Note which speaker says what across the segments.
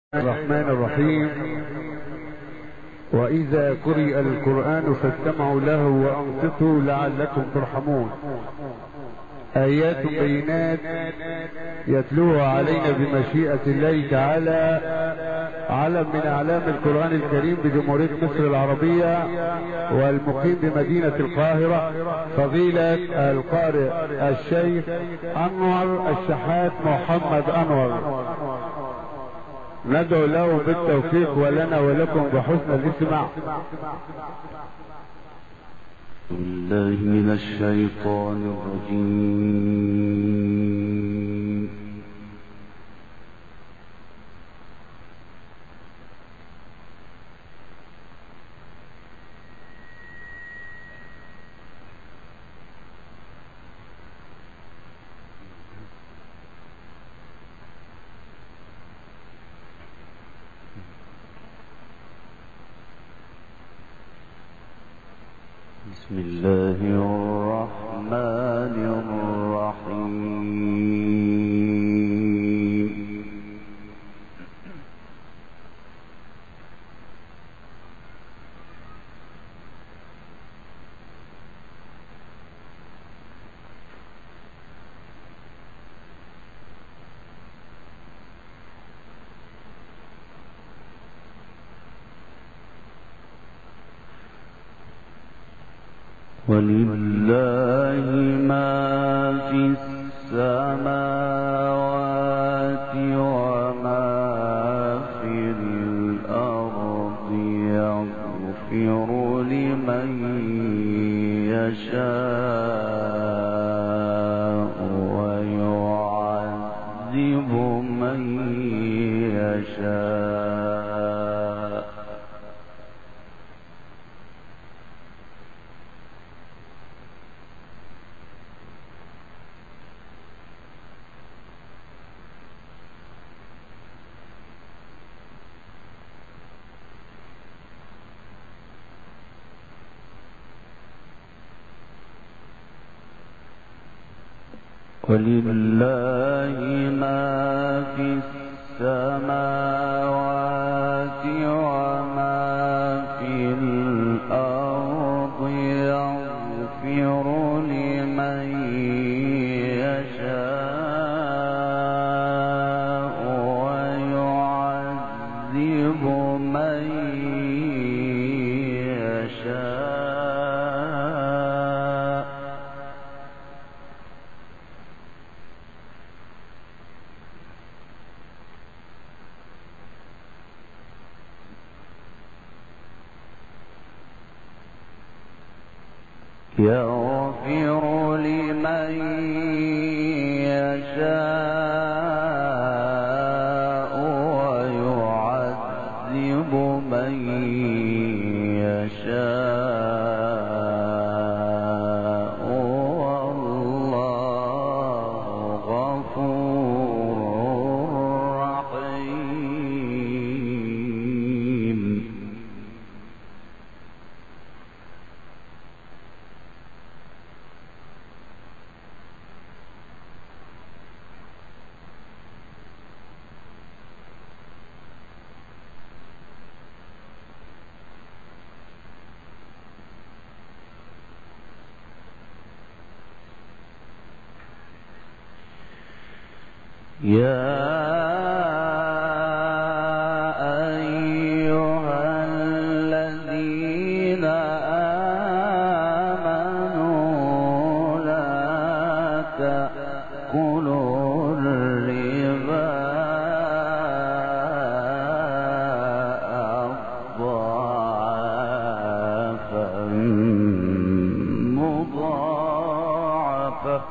Speaker 1: الرحمن الرحيم. وإذا قرئ القرآن فاستمعوا له وأنصتوا لعلكم ترحمون. آيات بينات يتلوها علينا بمشيئة الله تعالى علم من أعلام القرآن الكريم بجمهورية مصر العربية، والمقيم بمدينة القاهرة فضيلة القارئ الشيخ أنور الشحات محمد أنور. ندعو له بالتوفيق ولنا ولكم بحسن الاستماع.
Speaker 2: بالله من الشيطان الرجيم. بسم الله الرحمن الرحيم. ولله ما في السماوات وما في الأرض يغفر لمن يشاء ويعذب من يشاء. ولله ما في السماوات وما في الأرض يغفر لمن يشاء ويعذب من يشاء. يغفر لمن يشاء ويعذب من يشاء والله غفور رحيم. يا أيها الذين آمنوا لا تأكلوا الربا أضعافا مضاعفة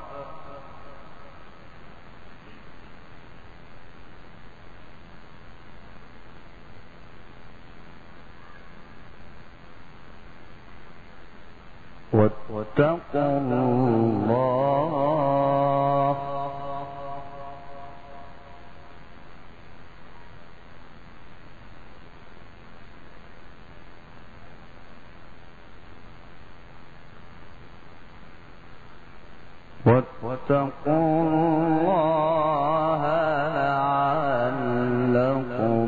Speaker 2: واتقوا الله لعلكم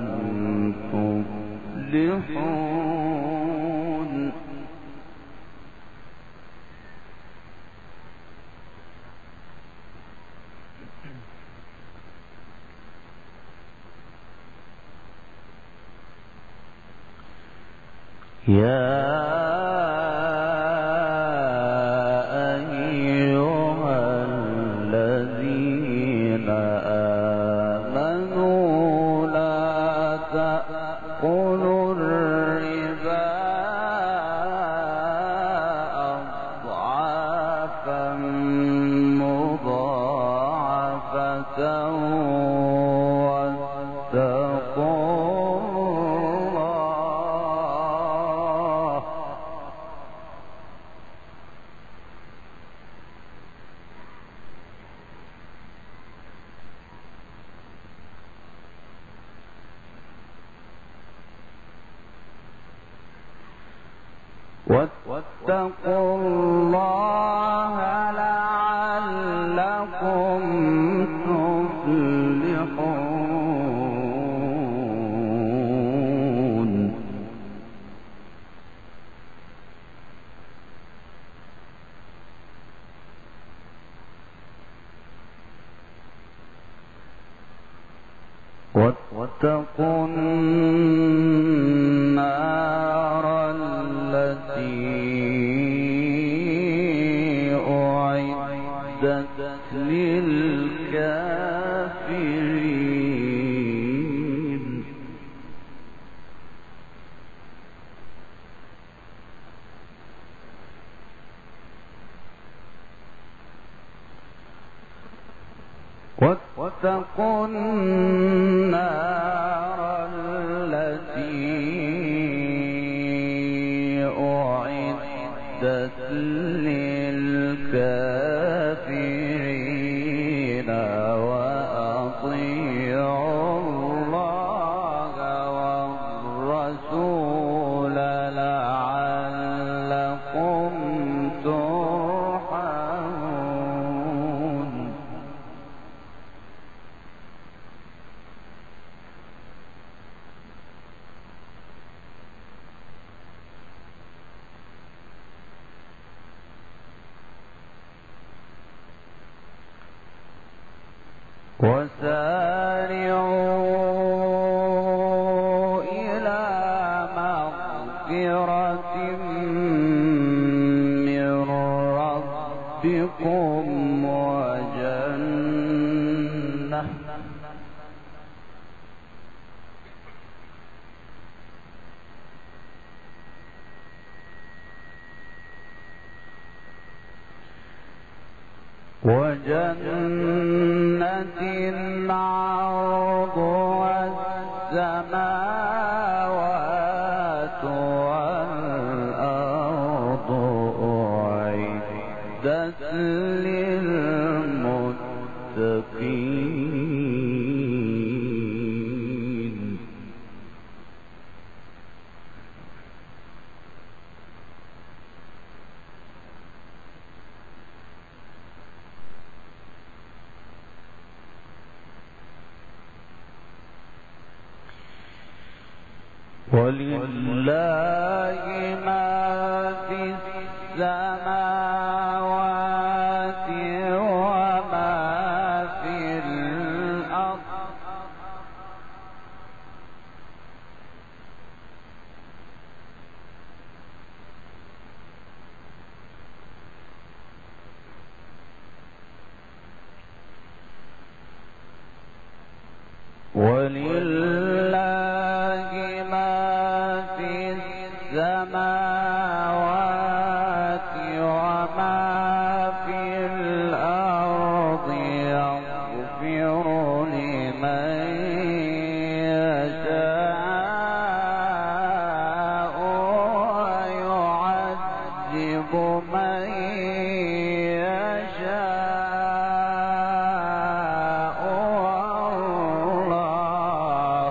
Speaker 2: تفلحون يا أيها الذين آمنوا لا تأكلوا الربا أضعافا مضاعفة واتقوا الله لعلكم تفلحون واتقوا النار التي أعدت للكافرين واتقوا النار التي أعدت للكافرين وأطيعوا الله والرسول لعلكم ترحمون وسارعوا إلى مغفرة من ربكم وجنة عرضها السماوات والأرض أعدت للمتقين ولله ما في السماوات وما في الأرض ولله ما في السماوات وما في الأرض يغفر لمن يشاء ويعذب من يشاء والله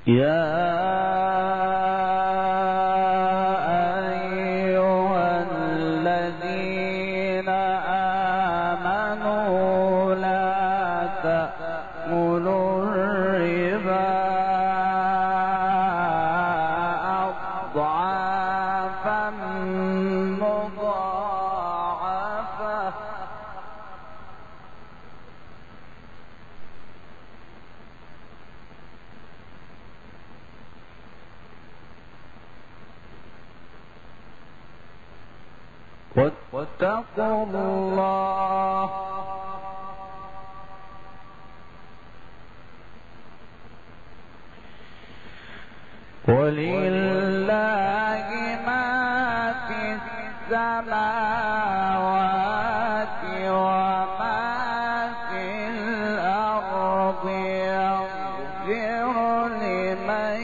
Speaker 2: واتقوا الله ولله ما في السماوات وما في الأرض يغفر لمن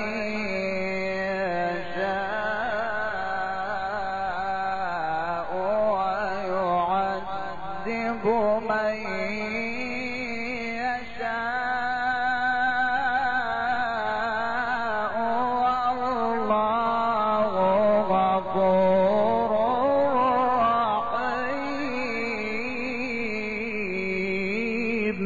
Speaker 2: يشاء ويعذب من يشاء والله غفور رحيم.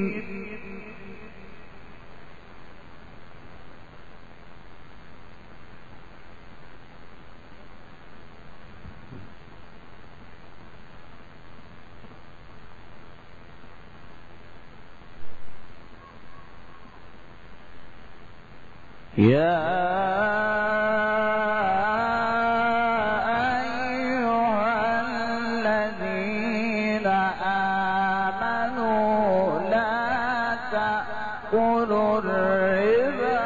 Speaker 2: يا أيها الذين آمنوا لا تأكلوا الربا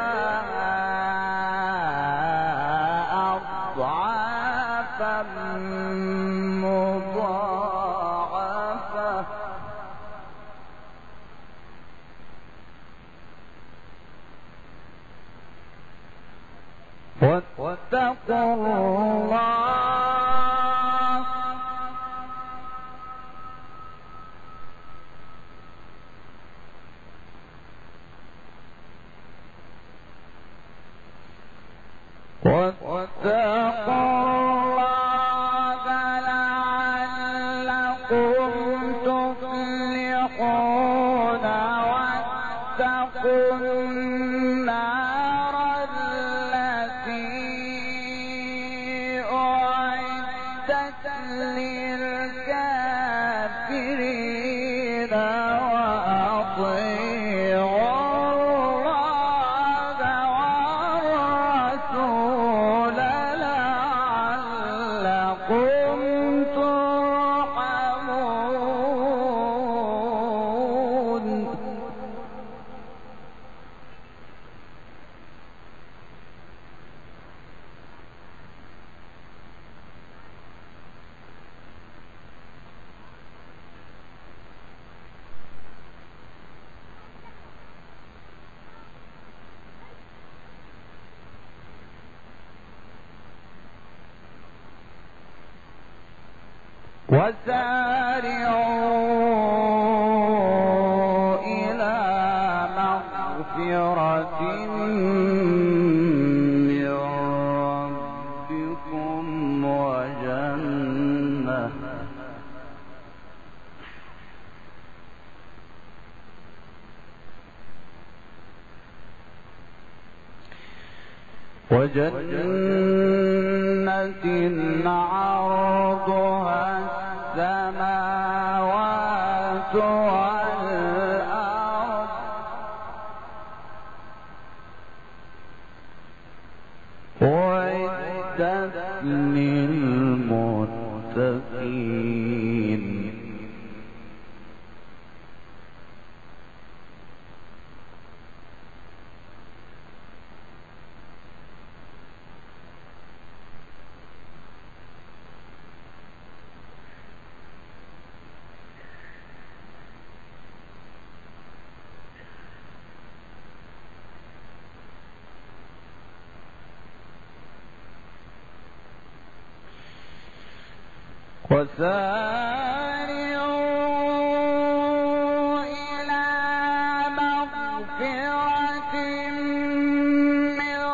Speaker 2: أضعافا مضاعفة واتقوا الله لعلكم تفلحون واتقوا النار التي أعدت للكافرين وأطيعوا الله والرسول لعلكم ترحمون. وسارعوا إلى مغفرة من ربكم وجنة عرضها السماوات والأرض أعدت للمتقين. وسارعوا إلى مغفرة من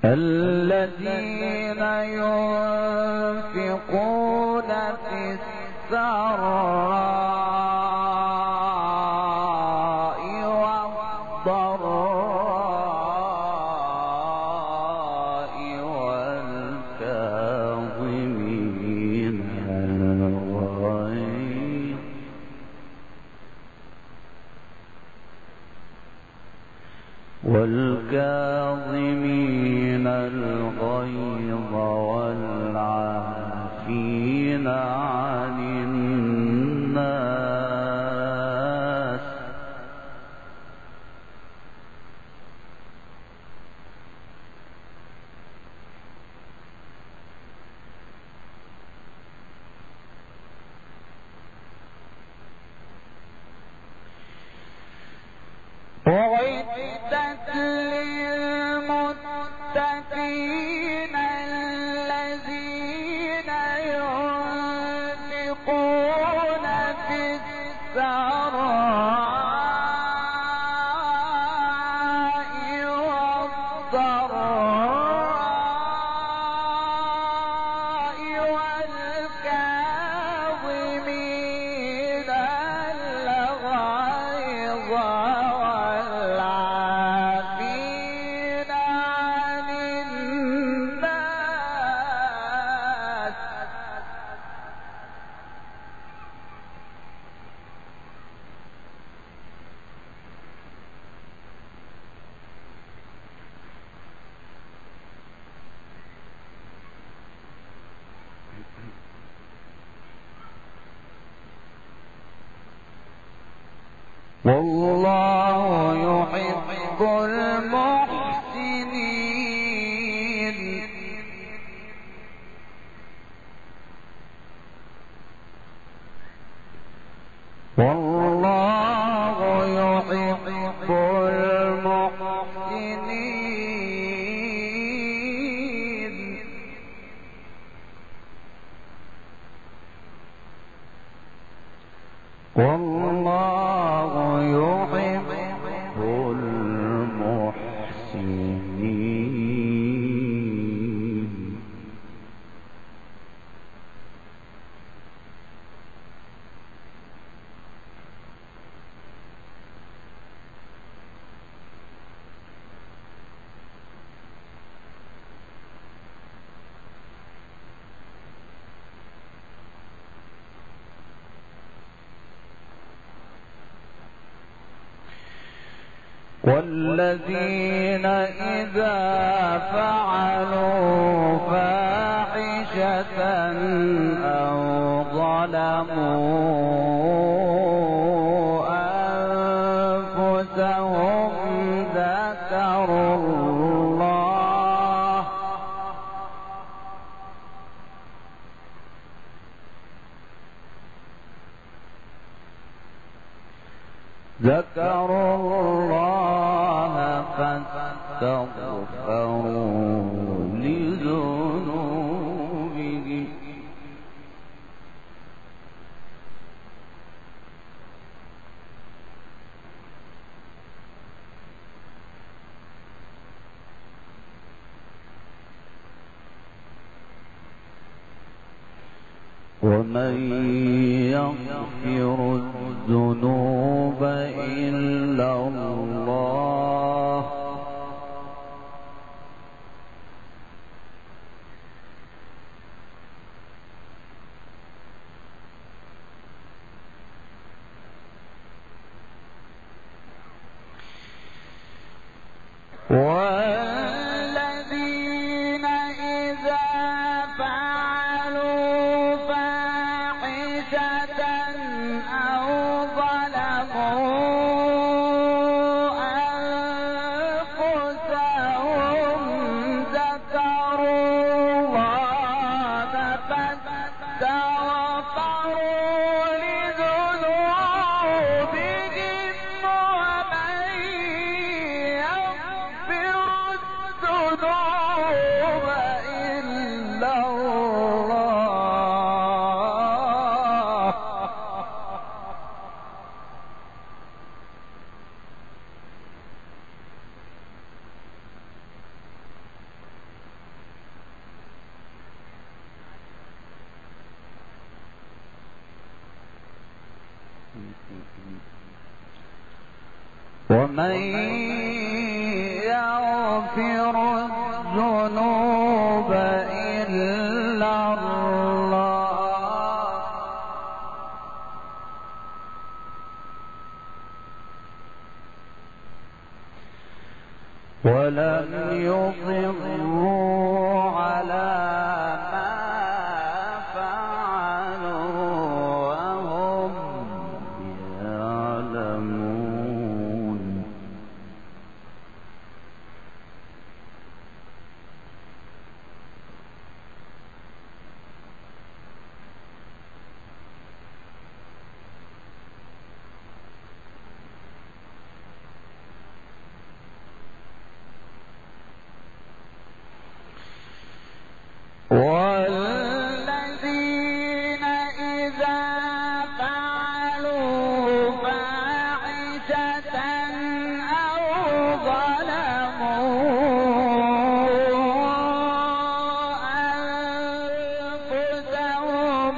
Speaker 2: الذين ينفقون في السراء والضراء والكاظمين الغيظ والعافين عن الناس أعدت للمتقين الذين ينفقون في السراء والضراء والكاظمين الغيظ والعافين عن الناس والله يحب المحسنين والله يحب المحسنين والله يحب المحسنين والذين إذا فعلوا فاحشة أو ظلموا أنفسهم ذكروا الله فاستغفروا لذنوبهم ومن يغفر الذنوب إلا الله والذين إذا فعلوا فاحشة أو ظلموا أنفسهم ذكروا الله فاستغفروا لذنوبهم ومن يغفر ومن يغفر الذنوب إلا الله ولم يصروا على ما فعلوا وهم يعلمون والذين إذا فعلوا فاحشة أو ظلموا أنفسهم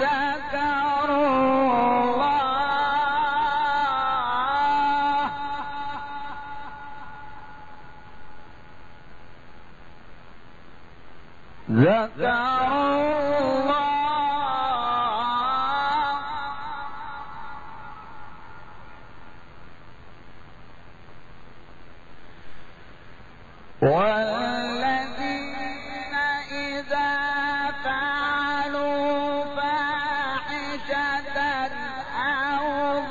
Speaker 2: ذكروا والذين إذا فعلوا فاحشة أو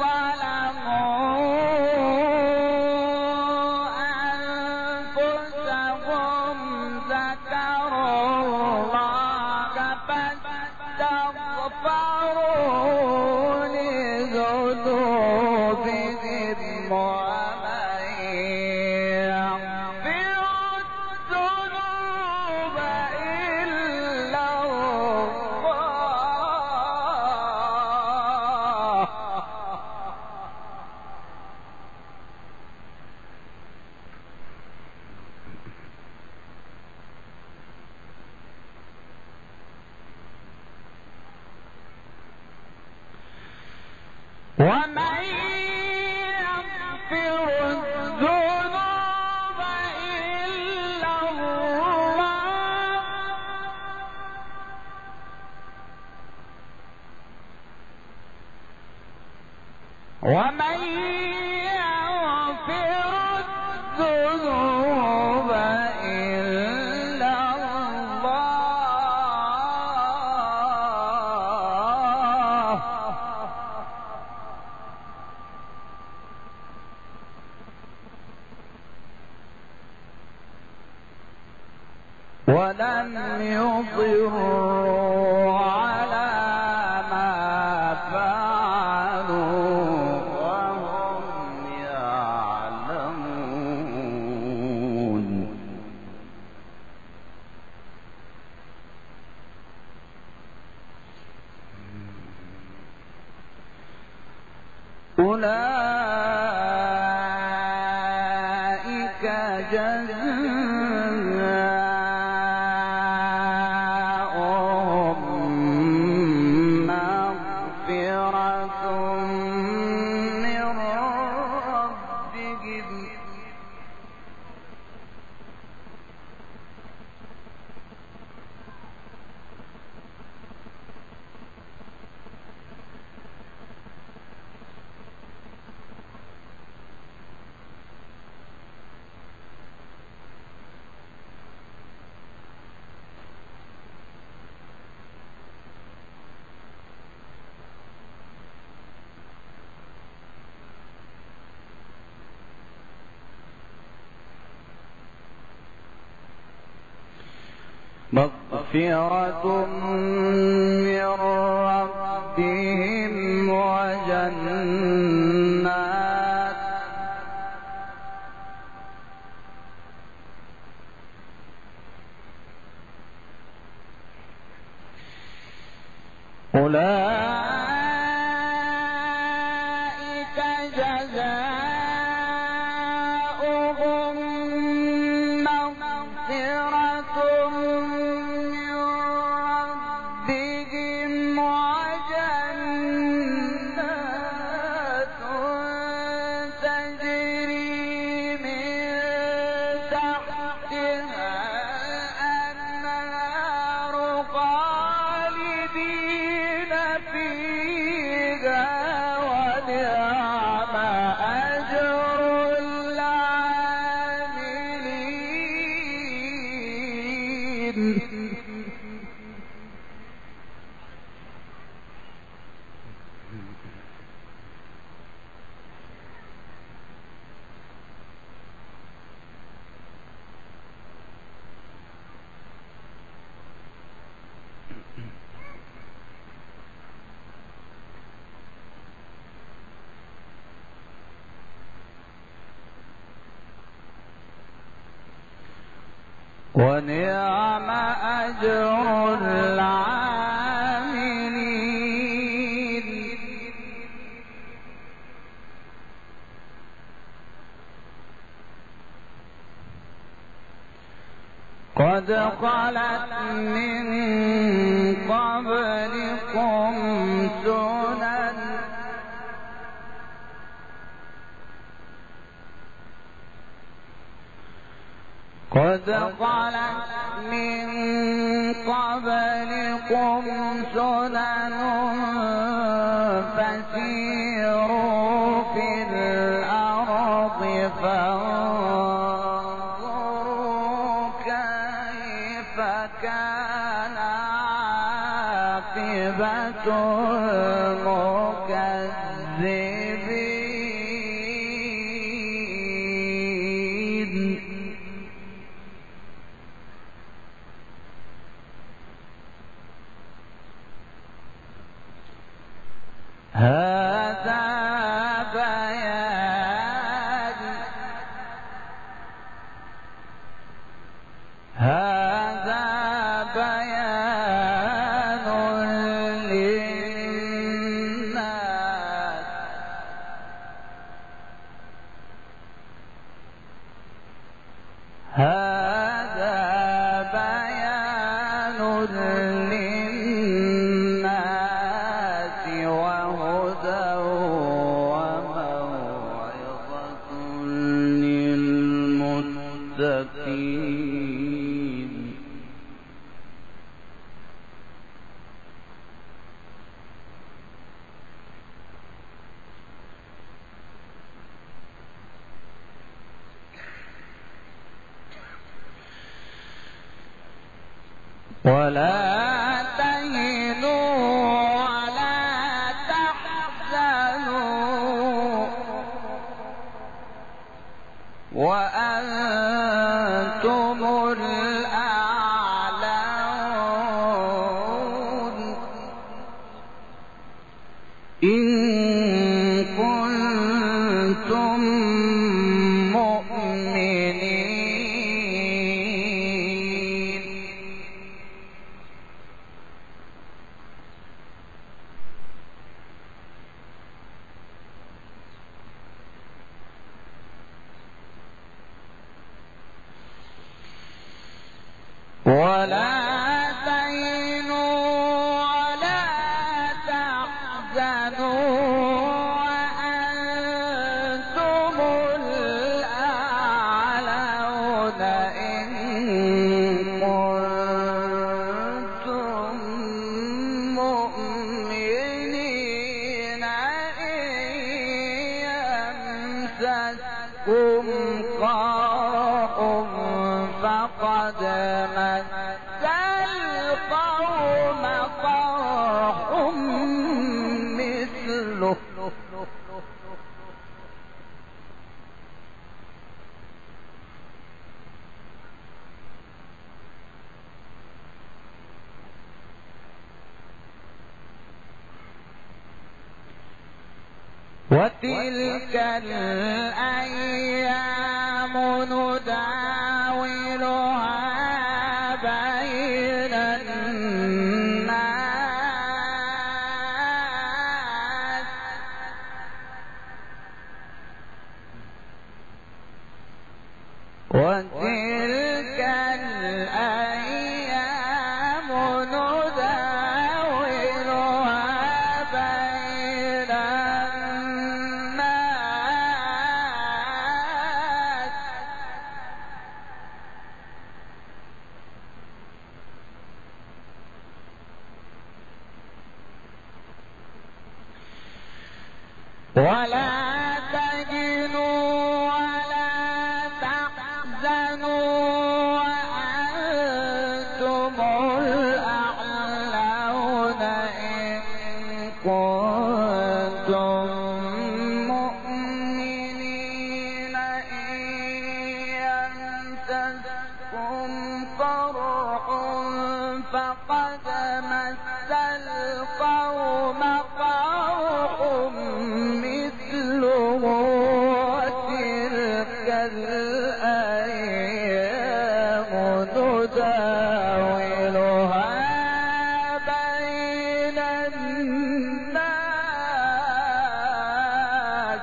Speaker 2: ظلموا أنفسهم ذكروا الله فاستغفروا لذنوبهم ومن يغفر الذنوب إلا الله ومن يغفر الذنوب إلا الله ومن يغفر الذنوب إلا الله ولم يصروا على ما فعلوا وهم يعلمون أولئك جزاؤهم مغفرة من ربهم مغفرة من ربهم وجنات أولئك جزاؤهم مغفرة من ربهم وجنات تجري ونعم أجر العاملين. قد خلت من قبلكم سنن فسيروا في الأرض فانظروا كيف كان عاقبة المكذبين. هذا بيان للناس. هذا بيان للناس وهدى وموعظة للمتقين. ولا تهنوا ولا تحزنوا وأنتم الأعلون إن كنتم مؤمنين. ولا تهنوا ولا تحزنوا وأنتم الأعلون إن كنتم مؤمنين. إن يمسسكم قرح فقد مس القوم قرح مثله. وتلك الأيام نداولها بين الناس. وتلك الأيام نداولها بين الناس. ولا تهنوا ولا تحزنوا وأنتم يمسسكم قرح فقد مس القوم قرح مثله وتلك الأيام نداولها بين الناس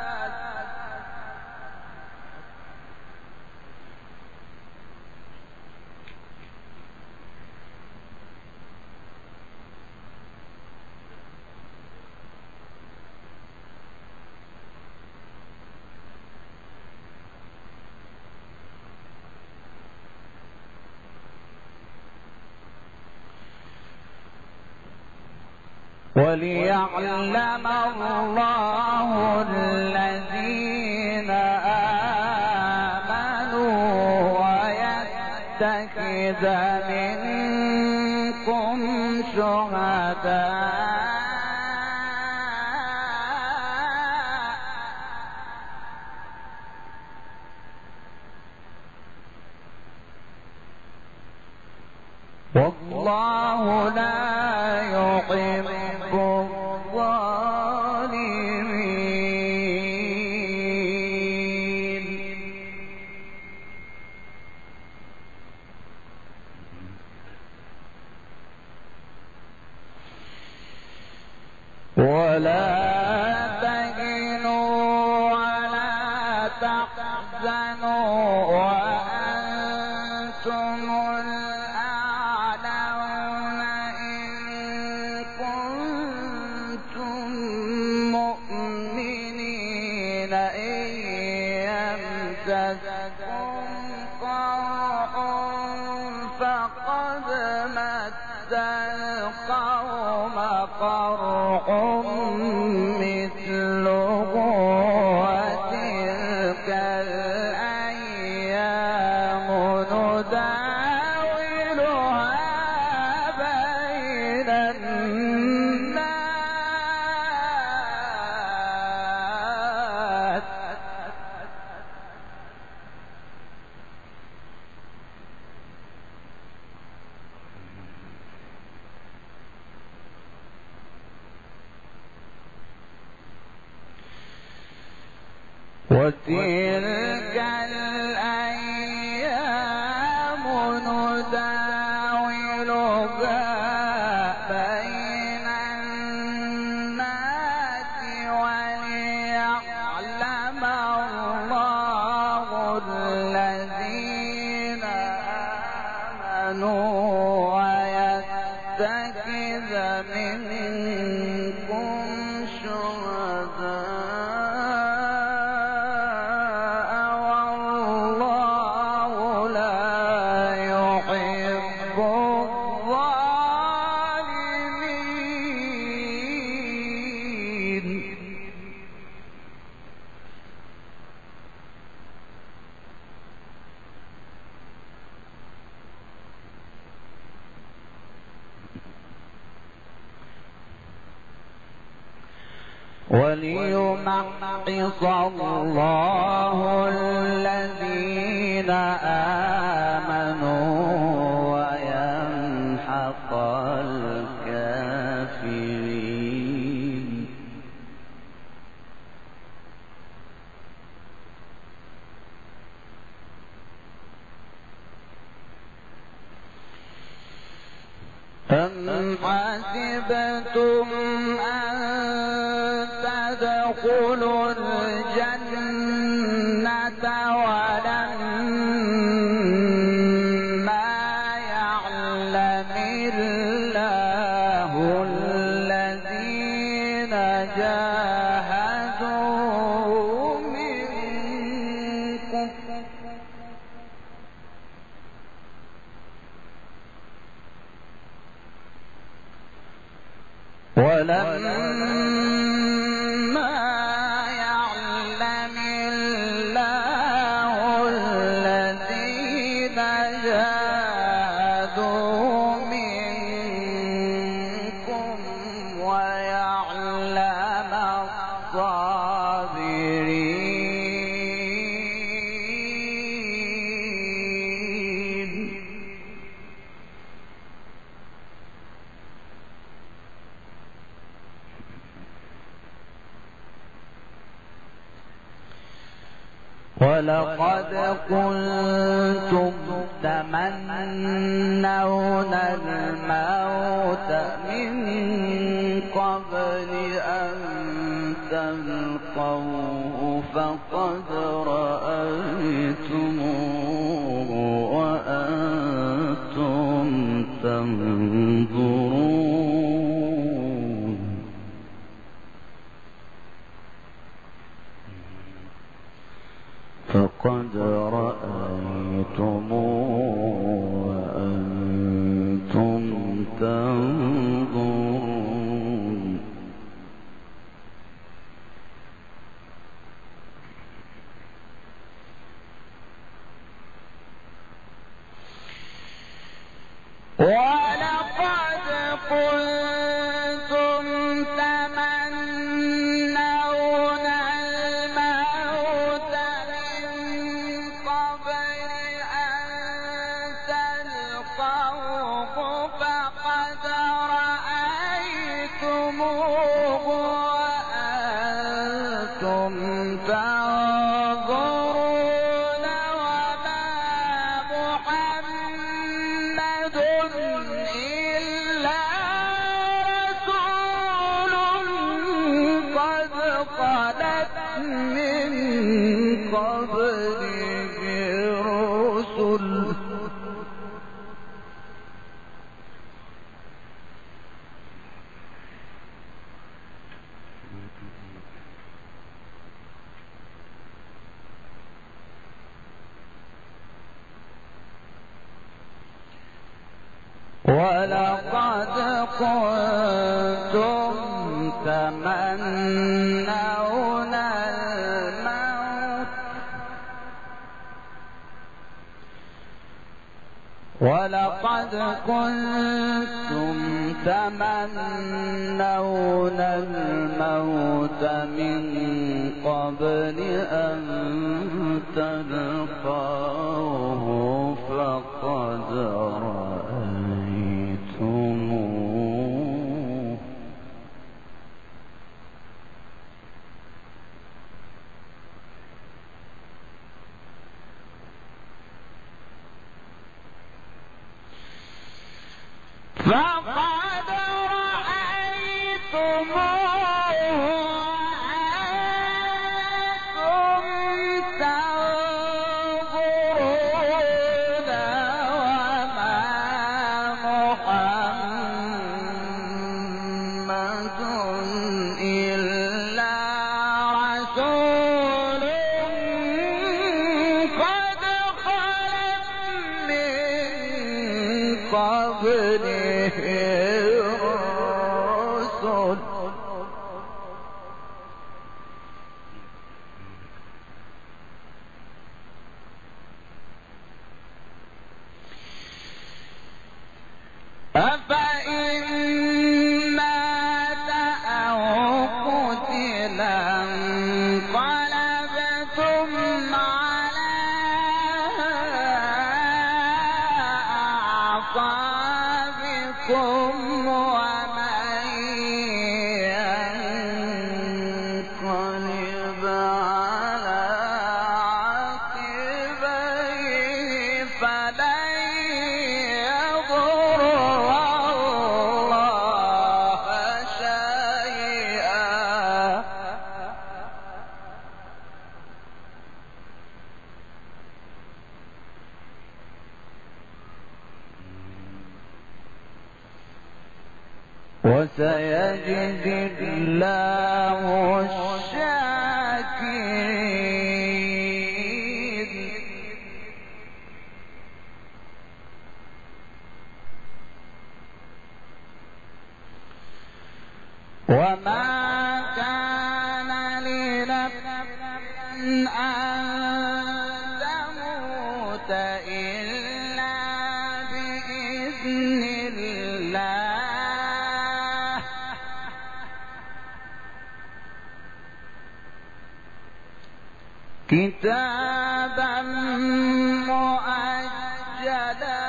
Speaker 2: وليعلم الله الذين آمنوا ويتخذ منكم شهداء والله لا يحب الظالمين ولا تهنوا ولا تحزنوا وأنتم الأعلون إن كنتم مؤمنين إن يمسسكم قرح فقد مس القوم قرح مثله وتلك الأيام نداولها بين الناس وتلك الأيام نداولها بين الناس وليعلم الله الذين آمنوا ويتخذ منكم شهداء والله لا يحب الظالمين وليمحص الله الذين آمنوا ويمحق الكافرين أم حسبتم أن تدخلوا الجنة ولما يعلم الله الذين جاهدوا منكم ولما يعلم الله الذين جاهدوا منكم ويعلم الصابرين ولقد كنتم تمنون الموت من قبل أن تلقوه فقد رأيتموه وأنتم تنظرون فقد رأيتموه وأنتم تنظرون ولقد كنتم تمنون الموت من قبل أن تلقوه فقد رأيتموه وأنتم تنظرون وما محمد إلا رسول قد خلت من قبله الرسل ولقد كنتم تمنون الموت ولقد كنتم تمنون الموت من قبل أن تلقوه فقد رأيتموه فقد رأيتموه وأنتم تنظرون وما محمد إلا رسول قد خلت من قبله الرسل أفإن مات أو قتل انقلبتم على أعقابكم ومن ينقلب على عقبيه فلن يضر الله شيئا وسيجزي الله الشاكرين وما كان لنفس أن تموت إلا بإذن الله كتابا مؤجلا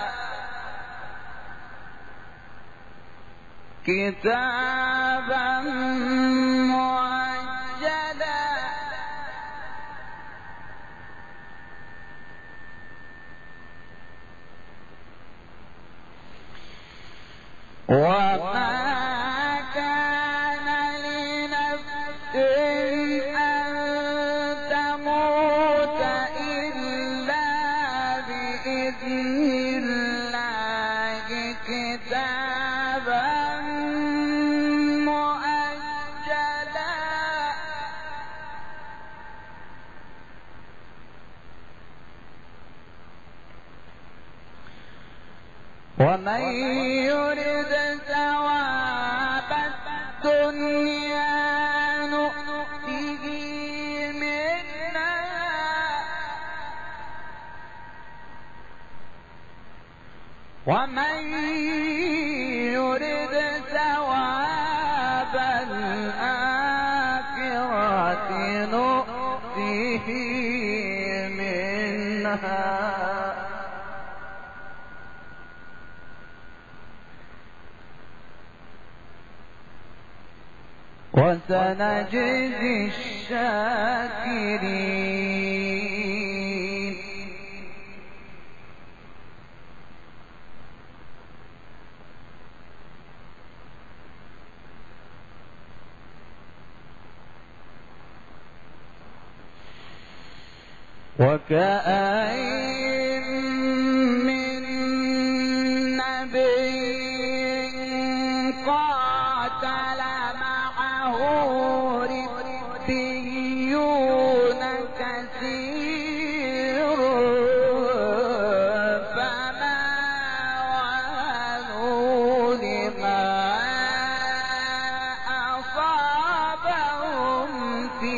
Speaker 2: كتابا مؤجلا وما كان لنفس أن تموت إلا بإذن الله كتابا مؤجلا ومن يرد ثواب الدنيا نؤته منها ومن يرد ثواب الآخرة نؤته منها وسنجزي الشاكرين وكأين من نبي قاتل معه ربيون كثير فما وهنوا لما أصابهم في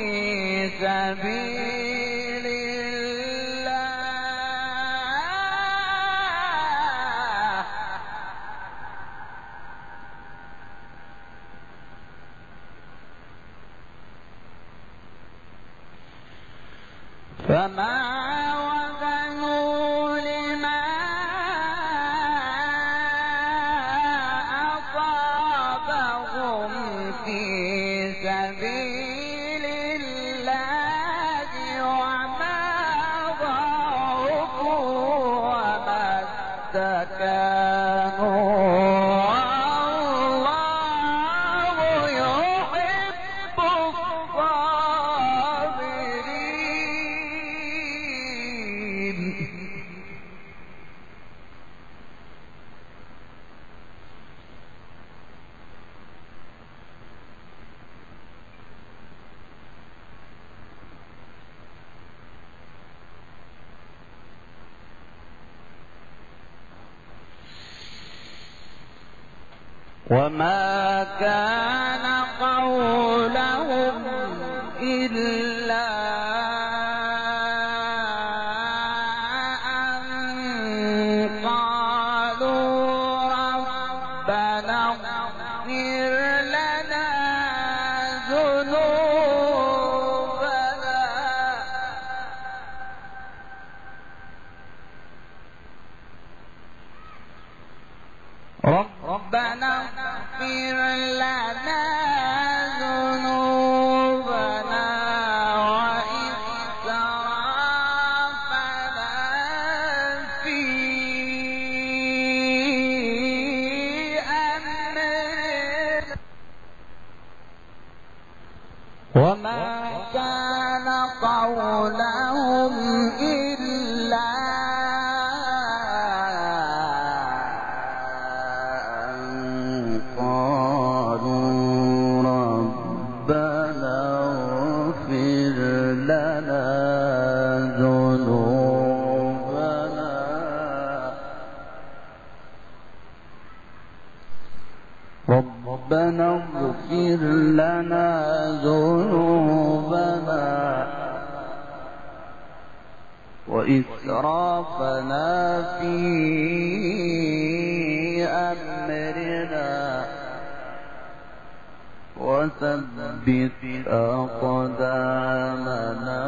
Speaker 2: سبيل الله فما وهنوا لما أصابهم في سبيل الله وما ضعفوا وما استكانوا والله يحب الصابرين وما كان قولهم إلا أن قالوا ربنا اغفر لنا ذنوبنا ربنا اغفر لنا ذنوبنا وإسرافنا في أمرنا وما كان قولهم إلا أن قالوا ربنا اغفر لنا ذنوبنا ربنا اغفر لنا ذنوبنا وإسرافنا في أمرنا وثبت أقدامنا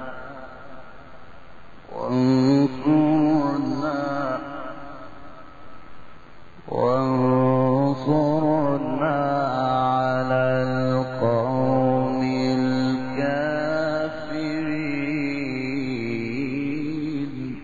Speaker 2: وانصرنا على القوم الكافرين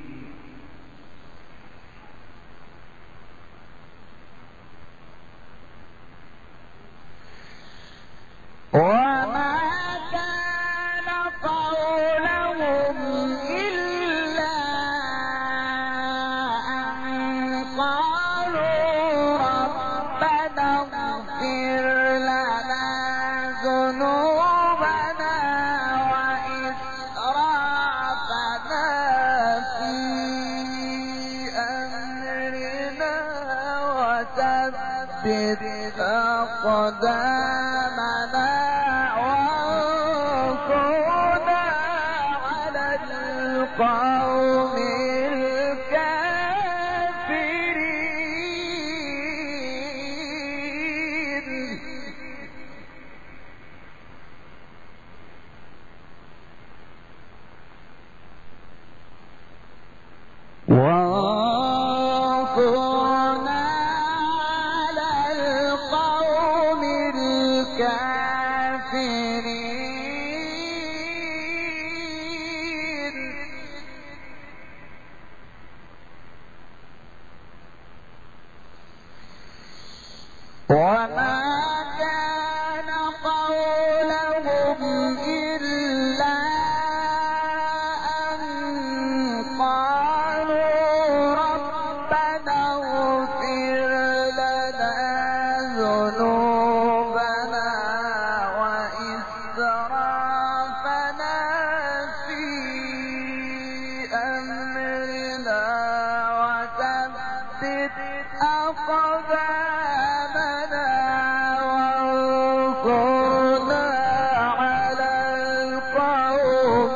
Speaker 2: أقدامنا وانصرنا على القوم الكافرين. وانصرنا على القوم الكافرين. وما كان قولهم إلا أن قالوا ربنا اغفر لنا ذنوبنا وإسرافنا في أمرنا وثبت أقدامنا وانصرنا على القوم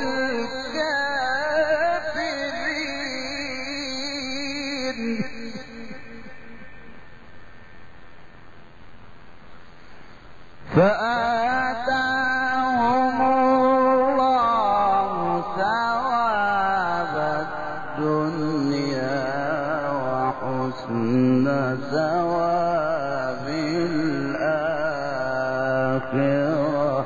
Speaker 2: الكافرين. فآتاهم الله ثواب الدنيا وحسن ثواب الآخرة،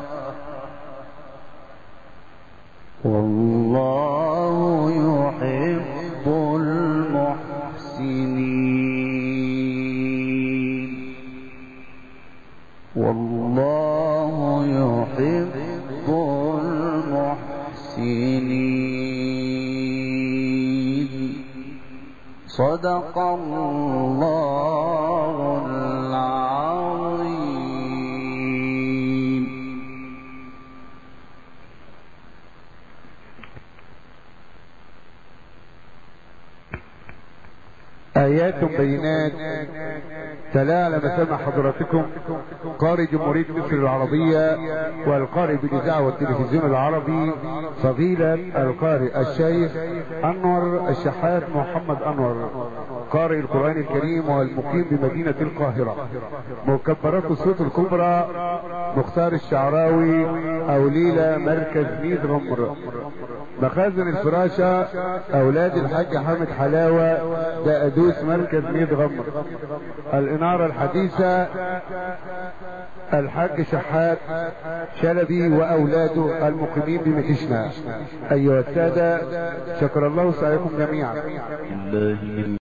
Speaker 2: والله يحب المحسنين. والله يحب المحسنين. صدق الله العظيم.
Speaker 1: آيات بينات تلا على مسامع حضراتكم قارئ جمهورية مصر العربية والقارئ بالإذاعة والتلفزيون العربي فضيلة القارئ الشيخ أنور الشحات محمد أنور قارئ القرآن الكريم والمقيم بمدينة القاهرة. مكبرات الصوت الكبرى مختار الشعراوي أوليلة مركز ميد غمر. مخازن الفراشة أولاد الحاج حامد حلاوة دقدوس مركز ميد غمر. الإنارة الحديثة الحاج شحات شلبي وأولاده المقيمين بمكشنا. أيها السادة شكر الله سعيكم جميعا.